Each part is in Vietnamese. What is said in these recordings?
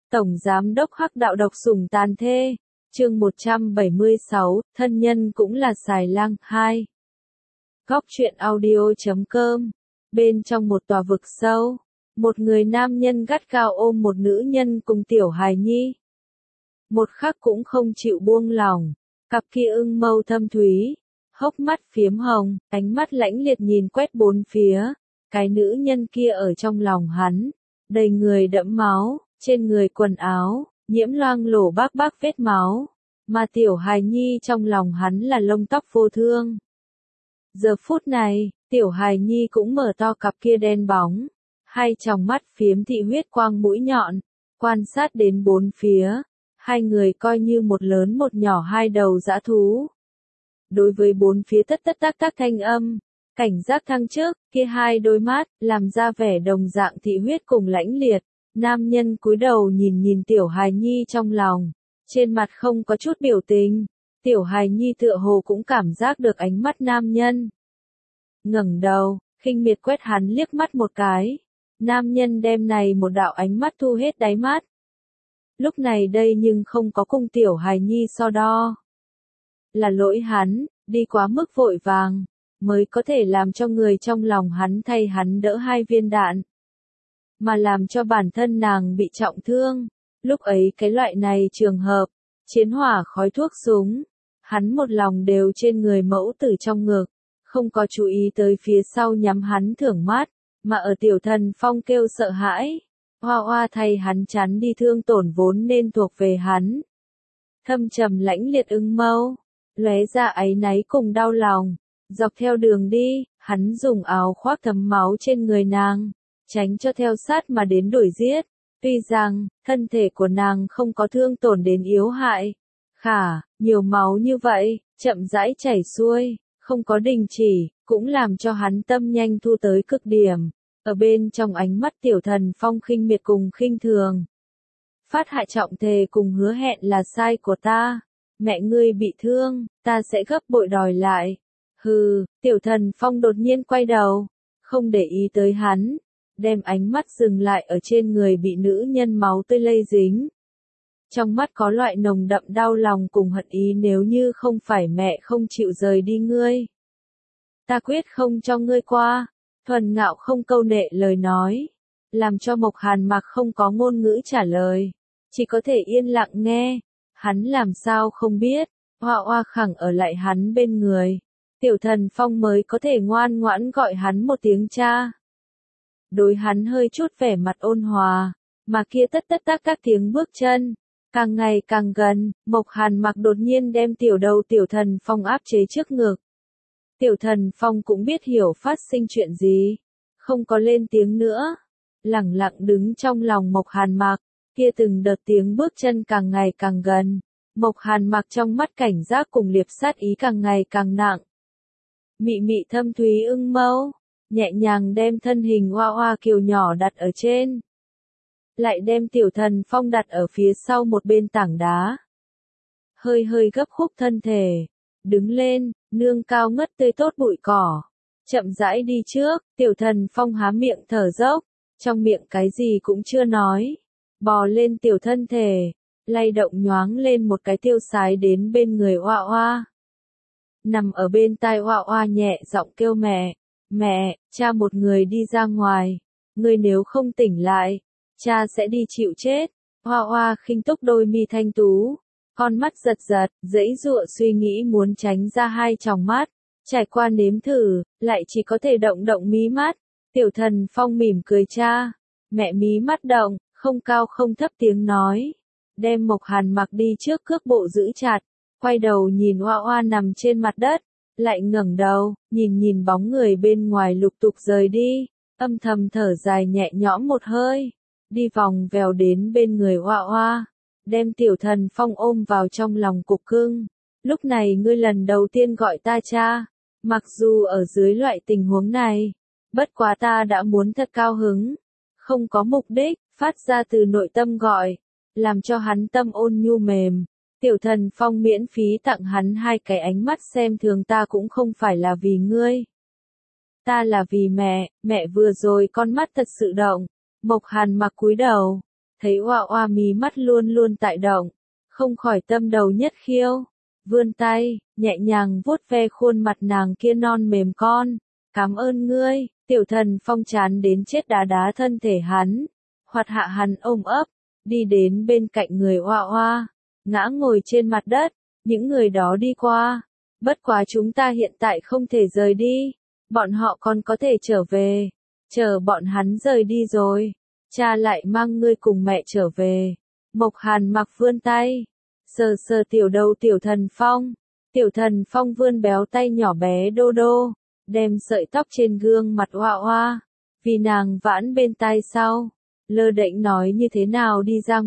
Tổng Giám đốc Hắc Đạo độc sủng tàn thê. Chương 176, thân nhân cũng là xài lang 2. Góc truyện audio.com. Bên trong một tòa vực sâu, một người nam nhân gắt gao ôm một nữ nhân cùng tiểu hài nhi. Một khắc cũng không chịu buông lỏng, cặp kia ưng mâu thâm thúy, hốc mắt phiếm hồng, ánh mắt lãnh liệt nhìn quét bốn phía. Cái nữ nhân kia ở trong lòng hắn, đầy người đẫm máu, trên người quần áo, nhiễm loang lổ bác vết máu, mà tiểu hài nhi trong lòng hắn là lông tóc vô thương. Giờ phút này, tiểu hài nhi cũng mở to cặp kia đen bóng, hai tròng mắt phiếm thị huyết quang mũi nhọn, quan sát đến bốn phía, hai người coi như một lớn một nhỏ hai đầu dã thú. Đối với bốn phía tất tác thanh âm, cảnh giác thăng trước, kia hai đôi mắt, làm ra vẻ đồng dạng thị huyết cùng lãnh liệt. Nam nhân cúi đầu nhìn tiểu hài nhi trong lòng, trên mặt không có chút biểu tình, tiểu hài nhi tựa hồ cũng cảm giác được ánh mắt nam nhân. Ngẩng đầu, khinh miệt quét hắn liếc mắt một cái, nam nhân đem này một đạo ánh mắt thu hết đáy mắt. Lúc này đây nhưng không có cùng tiểu hài nhi so đo. Là lỗi hắn, đi quá mức vội vàng, mới có thể làm cho người trong lòng hắn thay hắn đỡ hai viên đạn. Mà làm cho bản thân nàng bị trọng thương. Lúc ấy cái loại này trường hợp, chiến hỏa khói thuốc súng, hắn một lòng đều trên người mẫu tử trong ngực, không có chú ý tới phía sau nhắm hắn thưởng mắt, mà ở tiểu thần phong kêu sợ hãi, hoa hoa thay hắn chắn đi thương tổn vốn nên thuộc về hắn. Thâm trầm lãnh liệt ưng mâu, lóe ra áy náy cùng đau lòng, dọc theo đường đi, hắn dùng áo khoác thấm máu trên người nàng, tránh cho theo sát mà đến đuổi giết. Tuy rằng, thân thể của nàng không có thương tổn đến yếu hại, nhiều máu như vậy, chậm rãi chảy xuôi, không có đình chỉ, cũng làm cho hắn tâm nhanh thu tới cực điểm. Ở bên trong ánh mắt tiểu thần phong khinh miệt cùng khinh thường. Phát hại trọng thề cùng hứa hẹn là sai của ta. Mẹ ngươi bị thương, ta sẽ gấp bội đòi lại. Hừ, tiểu thần phong đột nhiên quay đầu, không để ý tới hắn, đem ánh mắt dừng lại ở trên người bị nữ nhân máu tươi lây dính. Trong mắt có loại nồng đậm đau lòng cùng hận ý, nếu như không phải mẹ không chịu rời đi ngươi, ta quyết không cho ngươi qua. Thuần ngạo không câu nệ lời nói, làm cho Mộc Hàn Mặc không có ngôn ngữ trả lời, chỉ có thể yên lặng nghe. Hắn làm sao không biết, Hoa Hoa khẳng ở lại hắn bên người, tiểu thần phong mới có thể ngoan ngoãn gọi hắn một tiếng cha. Đối hắn hơi chút vẻ mặt ôn hòa, mà kia tất tác các tiếng bước chân, càng ngày càng gần. Mộc Hàn Mặc đột nhiên đem tiểu đầu tiểu thần phong áp chế trước ngực. Tiểu thần phong cũng biết hiểu phát sinh chuyện gì, không có lên tiếng nữa, lẳng lặng đứng trong lòng Mộc Hàn Mặc. Kia từng đợt tiếng bước chân càng ngày càng gần, Mộc Hàn Mặc trong mắt cảnh giác cùng liệp sát ý càng ngày càng nặng. Mị mị thâm thúy ưng mâu, nhẹ nhàng đem thân hình hoa hoa kiều nhỏ đặt ở trên, lại đem tiểu thần phong đặt ở phía sau một bên tảng đá. Hơi gấp khúc thân thể, đứng lên, nương cao ngất tươi tốt bụi cỏ, chậm rãi đi trước. Tiểu thần phong há miệng thở dốc, trong miệng cái gì cũng chưa nói, bò lên tiểu thân thể, lay động nhoáng lên một cái tiêu sái đến bên người hoa hoa. Nằm ở bên tai hoa hoa nhẹ giọng kêu mẹ. Mẹ, cha một người đi ra ngoài, ngươi nếu không tỉnh lại, cha sẽ đi chịu chết. Hoa hoa khinh túc đôi mi thanh tú, con mắt giật, giãy giụa suy nghĩ muốn tránh ra hai tròng mắt, trải qua nếm thử, lại chỉ có thể động mí mắt. Tiểu thần phong mỉm cười cha, mẹ mí mắt động, không cao không thấp tiếng nói, đem Mộc Hàn Mặc đi trước cước bộ giữ chặt, quay đầu nhìn hoa hoa nằm trên mặt đất. Lại ngẩng đầu, nhìn bóng người bên ngoài lục tục rời đi, âm thầm thở dài nhẹ nhõm một hơi, đi vòng vèo đến bên người hoa hoa, đem tiểu thần phong ôm vào trong lòng cục cưng. Lúc này ngươi lần đầu tiên gọi ta cha, mặc dù ở dưới loại tình huống này, bất quá ta đã muốn thật cao hứng, không có mục đích, phát ra từ nội tâm gọi, làm cho hắn tâm ôn nhu mềm. Tiểu thần phong miễn phí tặng hắn hai cái ánh mắt xem thường ta cũng không phải là vì ngươi. Ta là vì mẹ vừa rồi con mắt thật sự động. Mộc Hàn Mặc cúi đầu, thấy Oa Oa mí mắt luôn luôn tại động, không khỏi tâm đầu nhất khiêu, vươn tay, nhẹ nhàng vuốt ve khuôn mặt nàng kia non mềm con. Cảm ơn ngươi, Tiểu Thần Phong chán đến chết đá đá thân thể hắn, hoặc hạ hắn ôm ấp, đi đến bên cạnh người Oa Oa, ngã ngồi trên mặt đất, những người đó đi qua, bất quá chúng ta hiện tại không thể rời đi, bọn họ còn có thể trở về, chờ bọn hắn rời đi rồi, cha lại mang ngươi cùng mẹ trở về. Mộc Hàn Mặc vươn tay, sờ sờ tiểu đầu Tiểu Thần Phong vươn béo tay nhỏ bé đô đô, đem sợi tóc trên gương mặt Oa Oa, vì nàng vãn bên tai sau, lơ đễnh nói như thế nào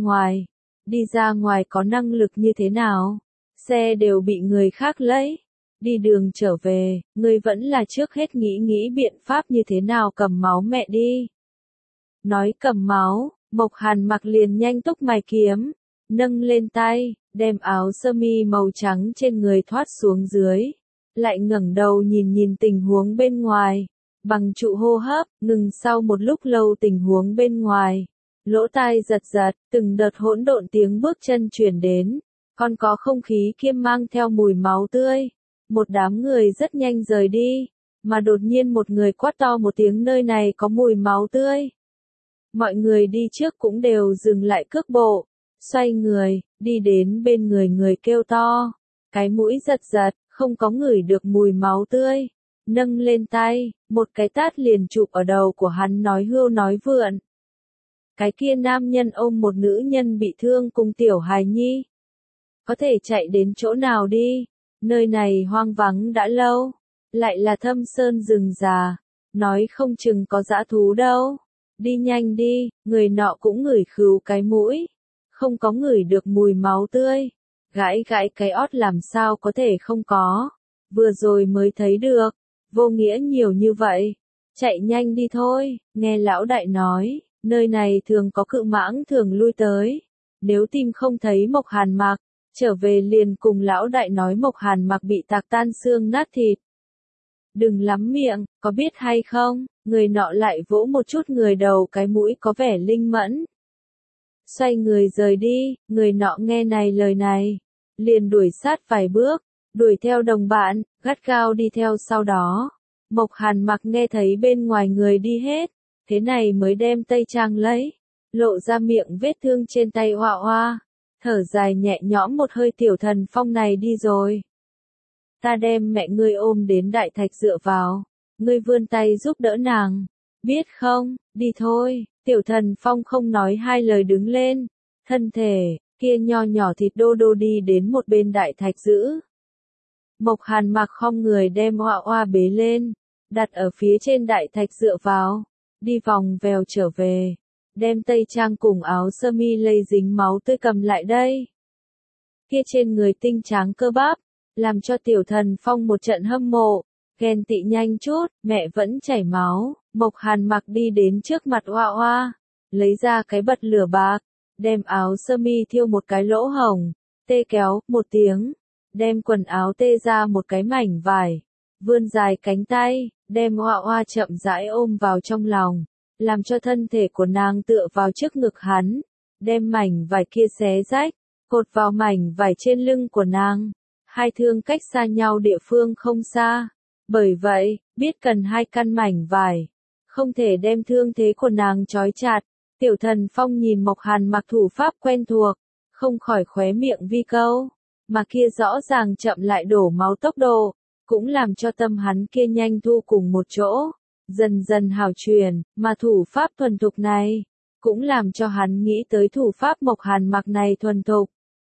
đi ra ngoài có năng lực như thế nào, xe đều bị người khác lấy, đi đường trở về, ngươi vẫn là trước hết nghĩ biện pháp như thế nào cầm máu mẹ đi. Nói cầm máu, Mộc Hàn Mặc liền nhanh túc mài kiếm, nâng lên tay, đem áo sơ mi màu trắng trên người thoát xuống dưới, lại ngẩng đầu nhìn tình huống bên ngoài, bằng trụ hô hấp, ngừng sau một lúc lâu tình huống bên ngoài, lỗ tai giật giật, từng đợt hỗn độn tiếng bước chân truyền đến, còn có không khí kiêm mang theo mùi máu tươi, một đám người rất nhanh rời đi, mà đột nhiên một người quát to một tiếng nơi này có mùi máu tươi. Mọi người đi trước cũng đều dừng lại cước bộ, xoay người, đi đến bên người kêu to, cái mũi giật giật, không có ngửi được mùi máu tươi, nâng lên tay, một cái tát liền chụp ở đầu của hắn nói hưu nói vượn. Cái kia nam nhân ôm một nữ nhân bị thương cùng tiểu hài nhi. Có thể chạy đến chỗ nào đi, nơi này hoang vắng đã lâu, lại là thâm sơn rừng già, nói không chừng có dã thú đâu. Đi nhanh đi, người nọ cũng ngửi khứu cái mũi, không có ngửi được mùi máu tươi, gãi cái ót làm sao có thể không có, vừa rồi mới thấy được, vô nghĩa nhiều như vậy, chạy nhanh đi thôi, nghe lão đại nói, nơi này thường có cự mãng thường lui tới, nếu tìm không thấy Mộc Hàn Mặc, trở về liền cùng lão đại nói Mộc Hàn Mặc bị tạc tan xương nát thịt. Đừng lắm miệng, có biết hay không, người nọ lại vỗ một chút người đầu cái mũi có vẻ linh mẫn. Xoay người rời đi, người nọ nghe lời này, liền đuổi sát vài bước, đuổi theo đồng bạn, gắt gao đi theo sau đó. Mộc Hàn Mặc nghe thấy bên ngoài người đi hết, thế này mới đem tây trang lấy, lộ ra miệng vết thương trên tay Oa Oa, thở dài nhẹ nhõm một hơi Tiểu Thần Phong này đi rồi. Ta đem mẹ ngươi ôm đến đại thạch dựa vào, ngươi vươn tay giúp đỡ nàng, biết không, đi thôi, Tiểu Thần Phong không nói hai lời đứng lên, thân thể, kia nho nhỏ thịt đô đô đi đến một bên đại thạch giữ. Mộc Hàn Mặc khom người đem Oa Oa bế lên, đặt ở phía trên đại thạch dựa vào, đi vòng vèo trở về, đem tây trang cùng áo sơ mi lây dính máu tươi cầm lại đây. Kia trên người tinh tráng cơ bắp, làm cho Tiểu Thần Phong một trận hâm mộ, ghen tị nhanh chút, mẹ vẫn chảy máu, Mộc Hàn Mặc đi đến trước mặt Oa Oa, lấy ra cái bật lửa bạc, đem áo sơ mi thiêu một cái lỗ hổng, tê kéo, một tiếng, đem quần áo tê ra một cái mảnh vải, vươn dài cánh tay, đem Oa Oa chậm rãi ôm vào trong lòng, làm cho thân thể của nàng tựa vào trước ngực hắn, đem mảnh vải kia xé rách, cột vào mảnh vải trên lưng của nàng. Hai thương cách xa nhau địa phương không xa, bởi vậy, biết cần hai căn mảnh vải, không thể đem thương thế của nàng trói chặt. Tiểu Thần Phong nhìn Mộc Hàn Mặc thủ pháp quen thuộc, không khỏi khóe miệng vi câu, mà kia rõ ràng chậm lại đổ máu tốc độ, cũng làm cho tâm hắn kia nhanh thu cùng một chỗ, dần dần hào truyền, mà thủ pháp thuần thục này, cũng làm cho hắn nghĩ tới thủ pháp Mộc Hàn Mặc này thuần thục.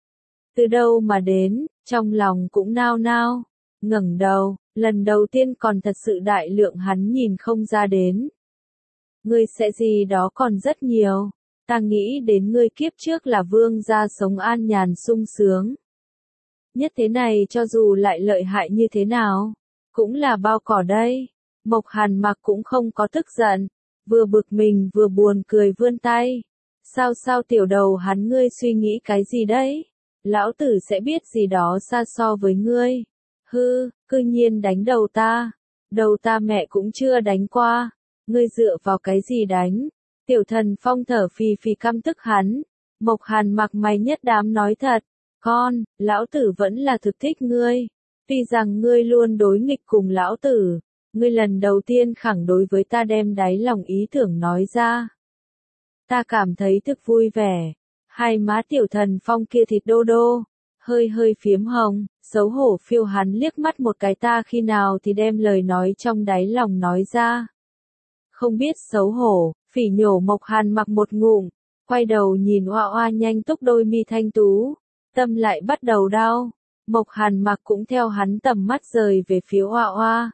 Từ đâu mà đến, trong lòng cũng nao nao, ngẩng đầu, lần đầu tiên còn thật sự đại lượng hắn nhìn không ra đến. Ngươi sẽ gì đó còn rất nhiều, ta nghĩ đến ngươi kiếp trước là vương gia sống an nhàn sung sướng. Nhất thế này cho dù lại lợi hại như thế nào, cũng là bao cỏ đây. Mộc Hàn Mặc cũng không có tức giận, vừa bực mình vừa buồn cười vươn tay. Sao tiểu đầu hắn ngươi suy nghĩ cái gì đấy? Lão tử sẽ biết gì đó xa so với ngươi. Hư, cư nhiên đánh đầu ta mẹ cũng chưa đánh qua, ngươi dựa vào cái gì đánh, Tiểu Thần Phong thở phì phì căm tức hắn. Mộc Hàn Mặc mày nhất đám nói thật. Con, lão tử vẫn là thực thích ngươi. Tuy rằng ngươi luôn đối nghịch cùng lão tử. Ngươi lần đầu tiên khẳng đối với ta đem đáy lòng ý tưởng nói ra. Ta cảm thấy thực vui vẻ. Hai má Tiểu Thần Phong kia thịt đô đô. Hơi hơi phiếm hồng, xấu hổ phiêu hắn liếc mắt một cái ta khi nào thì đem lời nói trong đáy lòng nói ra. Không biết xấu hổ, phỉ nhổ Mộc Hàn Mặc một ngụm, quay đầu nhìn Oa Oa nhanh túc đôi mi thanh tú, tâm lại bắt đầu đau. Mộc Hàn Mặc cũng theo hắn tầm mắt rời về phía Oa Oa.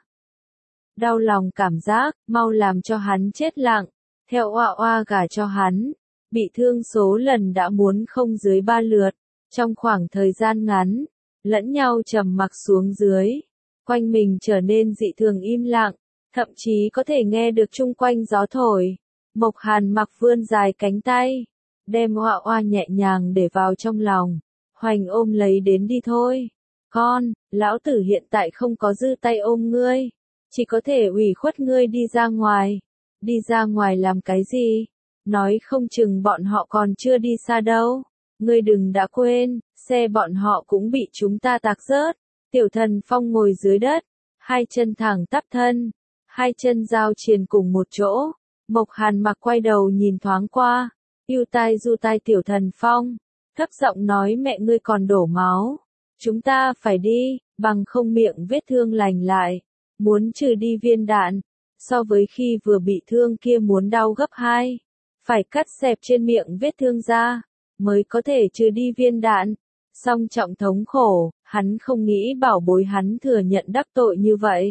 Đau lòng cảm giác, mau làm cho hắn chết lặng, theo Oa Oa gả cho hắn, bị thương số lần đã muốn không dưới 3 lượt, trong khoảng thời gian ngắn, lẫn nhau trầm mặc xuống dưới, quanh mình trở nên dị thường im lặng, thậm chí có thể nghe được chung quanh gió thổi. Mộc Hàn Mặc vươn dài cánh tay, đem Oa Oa nhẹ nhàng để vào trong lòng, hoành ôm lấy đến đi thôi. Con, lão tử hiện tại không có dư tay ôm ngươi, chỉ có thể ủy khuất ngươi đi ra ngoài. Đi ra ngoài làm cái gì? Nói không chừng bọn họ còn chưa đi xa đâu. Ngươi đừng đã quên, xe bọn họ cũng bị chúng ta tạc rớt. Tiểu Thần Phong ngồi dưới đất, hai chân thẳng tắp thân, hai chân giao triền cùng một chỗ. Mộc Hàn Mặc quay đầu nhìn thoáng qua, ưu tai du tai Tiểu Thần Phong, thấp giọng nói mẹ ngươi còn đổ máu. Chúng ta phải đi, bằng không miệng vết thương lành lại, muốn trừ đi viên đạn, so với khi vừa bị thương kia muốn đau gấp 2, phải cắt xẹp trên miệng vết thương ra, mới có thể trừ đi viên đạn. Song trọng thống khổ, hắn không nghĩ bảo bối hắn thừa nhận đắc tội như vậy.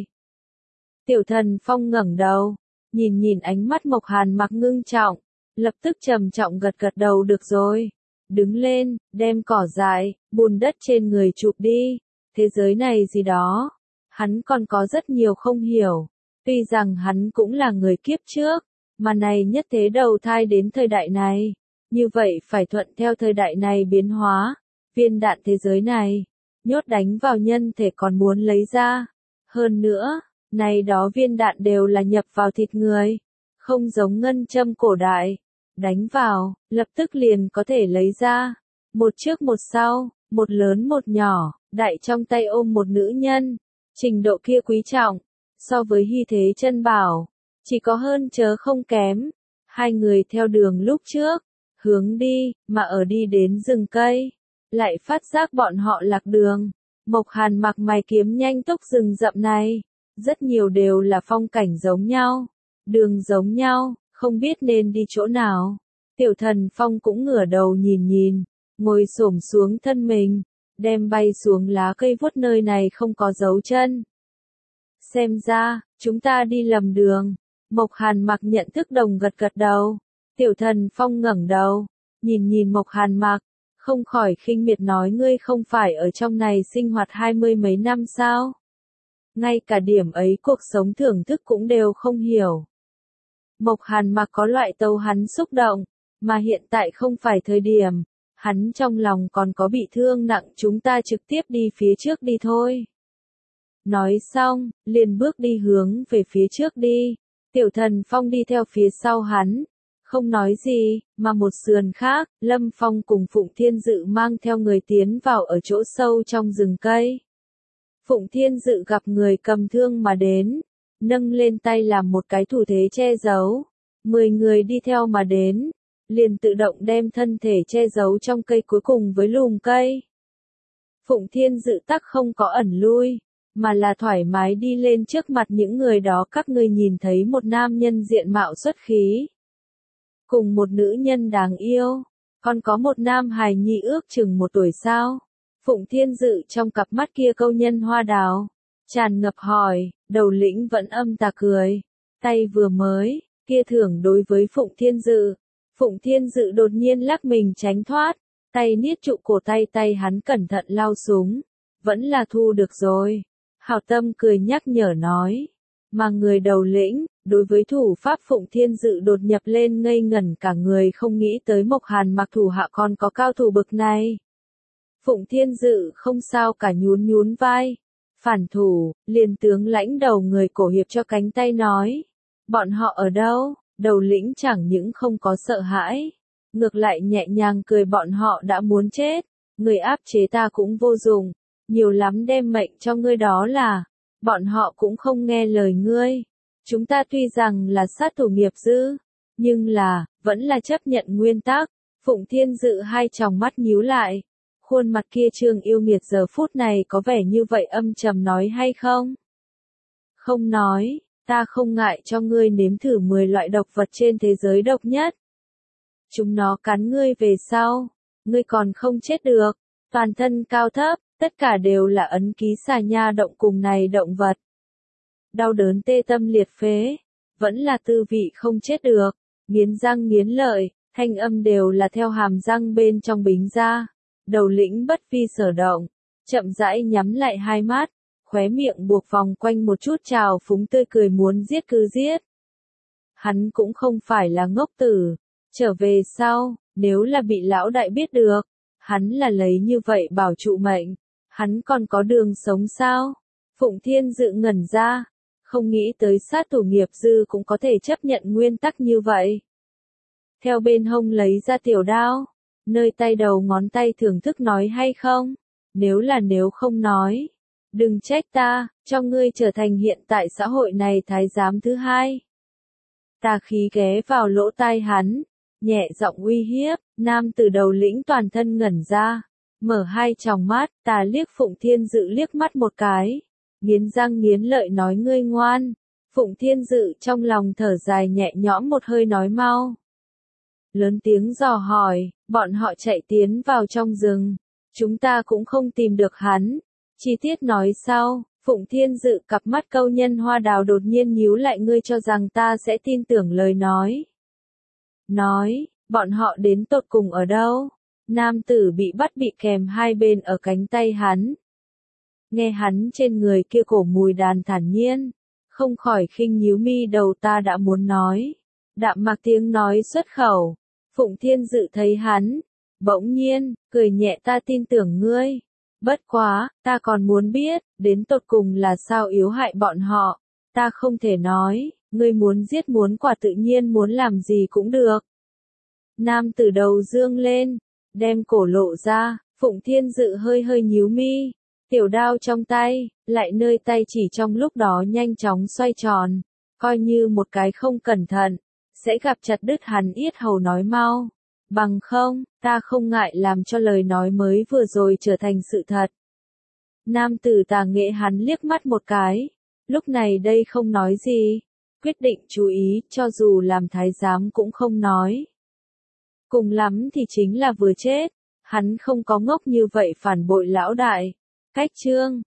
Tiểu Thần Phong ngẩng đầu, nhìn nhìn ánh mắt Mộc Hàn Mặc ngưng trọng, lập tức trầm trọng gật gật đầu được rồi. Đứng lên, đem cỏ dại, bùn đất trên người chụp đi. Thế giới này gì đó, hắn còn có rất nhiều không hiểu. Tuy rằng hắn cũng là người kiếp trước, mà này nhất thế đầu thai đến thời đại này. Như vậy phải thuận theo thời đại này biến hóa. Viên đạn thế giới này, nhốt đánh vào nhân thể còn muốn lấy ra. Hơn nữa, này đó viên đạn đều là nhập vào thịt người. Không giống ngân châm cổ đại. Đánh vào, lập tức liền có thể lấy ra. Một trước một sau, một lớn một nhỏ, đại trong tay ôm một nữ nhân. Trình độ kia quý trọng, so với hy thế chân bảo, chỉ có hơn chớ không kém. Hai người theo đường lúc trước, hướng đi, mà ở đi đến rừng cây, lại phát giác bọn họ lạc đường. Mộc Hàn Mặc mày kiếm nhanh túc rừng rậm này, rất nhiều đều là phong cảnh giống nhau, đường giống nhau, không biết nên đi chỗ nào. Tiểu Thần Phong cũng ngửa đầu nhìn nhìn, ngồi xổm xuống thân mình, đem bay xuống lá cây vuốt nơi này không có dấu chân. Xem ra, chúng ta đi lầm đường. Mộc Hàn Mặc nhận thức đồng gật gật đầu. Tiểu Thần Phong ngẩng đầu, nhìn nhìn Mộc Hàn Mặc, không khỏi khinh miệt nói ngươi không phải ở trong này sinh hoạt 20 mấy năm sao? Ngay cả điểm ấy cuộc sống thưởng thức cũng đều không hiểu. Mộc Hàn Mặc có loại tấu hắn xúc động, mà hiện tại không phải thời điểm, hắn trong lòng còn có bị thương nặng, chúng ta trực tiếp đi phía trước đi thôi. Nói xong, liền bước đi hướng về phía trước đi. Tiểu Thần Phong đi theo phía sau hắn, không nói gì, mà một sườn khác, Lâm Phong cùng Phụng Thiên Dự mang theo người tiến vào ở chỗ sâu trong rừng cây. Phụng Thiên Dự gặp người cầm thương mà đến, nâng lên tay làm một cái thủ thế che giấu. 10 người đi theo mà đến, liền tự động đem thân thể che giấu trong cây cuối cùng với lùm cây. Phụng Thiên Dự tắc không có ẩn lui, mà là thoải mái đi lên trước mặt những người đó. Các ngươi nhìn thấy một nam nhân diện mạo xuất khí, cùng một nữ nhân đáng yêu, còn có một nam hài nhi ước chừng 1 tuổi sao? Phụng Thiên Dự trong cặp mắt kia câu nhân hoa đào, tràn ngập hỏi, đầu lĩnh vẫn âm tà cười, tay vừa mới, kia thưởng đối với Phụng Thiên Dự. Phụng Thiên Dự đột nhiên lắc mình tránh thoát, tay niết trụ cổ tay hắn cẩn thận lao súng, vẫn là thu được rồi. Hảo tâm cười nhắc nhở nói, mà người đầu lĩnh, đối với thủ pháp Phụng Thiên Dự đột nhập lên ngây ngẩn cả người, không nghĩ tới Mộc Hàn Mặc thủ hạ còn có cao thủ bực này. Phụng Thiên Dự không sao cả nhún vai, phản thủ, liền tướng lãnh đầu người cổ hiệp cho cánh tay nói, bọn họ ở đâu? Đầu lĩnh chẳng những không có sợ hãi, ngược lại nhẹ nhàng cười bọn họ đã muốn chết, người áp chế ta cũng vô dụng, nhiều lắm đem mệnh cho ngươi đó là, bọn họ cũng không nghe lời ngươi. Chúng ta tuy rằng là sát thủ nghiệp dư, nhưng là, vẫn là chấp nhận nguyên tắc. Phụng Thiên Dự hai tròng mắt nhíu lại, khuôn mặt kia Trương Yêu Nghiệt giờ phút này có vẻ như vậy âm trầm nói hay không? Không nói, ta không ngại cho ngươi nếm thử 10 loại độc vật trên thế giới độc nhất. Chúng nó cắn ngươi về sau, ngươi còn không chết được, toàn thân cao thấp, tất cả đều là ấn ký xà nha động cùng này động vật. Đau đớn tê tâm liệt phế, vẫn là tư vị không chết được, nghiến răng nghiến lợi, thanh âm đều là theo hàm răng bên trong bính ra. Đầu lĩnh bất vi sở động, chậm rãi nhắm lại hai mắt, khóe miệng buộc vòng quanh một chút trào phúng tươi cười muốn giết cứ giết. Hắn cũng không phải là ngốc tử, trở về sau, nếu là bị lão đại biết được, hắn là lấy như vậy bảo trụ mệnh, hắn còn có đường sống sao? Phụng Thiên Dự ngẩn ra, không nghĩ tới sát thủ nghiệp dư cũng có thể chấp nhận nguyên tắc như vậy. Theo bên hông lấy ra tiểu đao, nơi tay đầu ngón tay thưởng thức nói hay không? Nếu không nói, đừng trách ta, cho ngươi trở thành hiện tại xã hội này thái giám thứ hai. Tà khí ghé vào lỗ tai hắn, nhẹ giọng uy hiếp, nam từ đầu lĩnh toàn thân ngẩn ra, mở hai tròng mắt, tà liếc Phụng Thiên Dự liếc mắt một cái, nghiến răng nghiến lợi nói ngươi ngoan. Phụng Thiên Dự trong lòng thở dài nhẹ nhõm một hơi nói mau. Lớn tiếng dò hỏi, bọn họ chạy tiến vào trong rừng, chúng ta cũng không tìm được hắn. Chi tiết nói sau, Phụng Thiên Dự cặp mắt câu nhân hoa đào đột nhiên nhíu lại ngươi cho rằng ta sẽ tin tưởng lời nói. Nói, bọn họ đến tột cùng ở đâu? Nam tử bị bắt bị kèm hai bên ở cánh tay hắn. Nghe hắn trên người kia cổ mùi đàn thản nhiên, không khỏi khinh nhíu mi đầu ta đã muốn nói. Đạm mạc tiếng nói xuất khẩu, Phụng Thiên Dự thấy hắn, bỗng nhiên, cười nhẹ ta tin tưởng ngươi. Bất quá, ta còn muốn biết, đến tột cùng là sao yếu hại bọn họ. Ta không thể nói, ngươi muốn giết muốn quả tự nhiên muốn làm gì cũng được. Nam tử đầu dương lên, đem cổ lộ ra, Phụng Thiên Dự hơi hơi nhíu mi. Tiểu đao trong tay, lại nơi tay chỉ trong lúc đó nhanh chóng xoay tròn, coi như một cái không cẩn thận, sẽ gặp chặt đứt hắn yết hầu nói mau. Bằng không, ta không ngại làm cho lời nói mới vừa rồi trở thành sự thật. Nam tử tà nghệ hắn liếc mắt một cái, lúc này đây không nói gì, quyết định chú ý, cho dù làm thái giám cũng không nói. Cùng lắm thì chính là vừa chết, hắn không có ngốc như vậy phản bội lão đại. Cách chương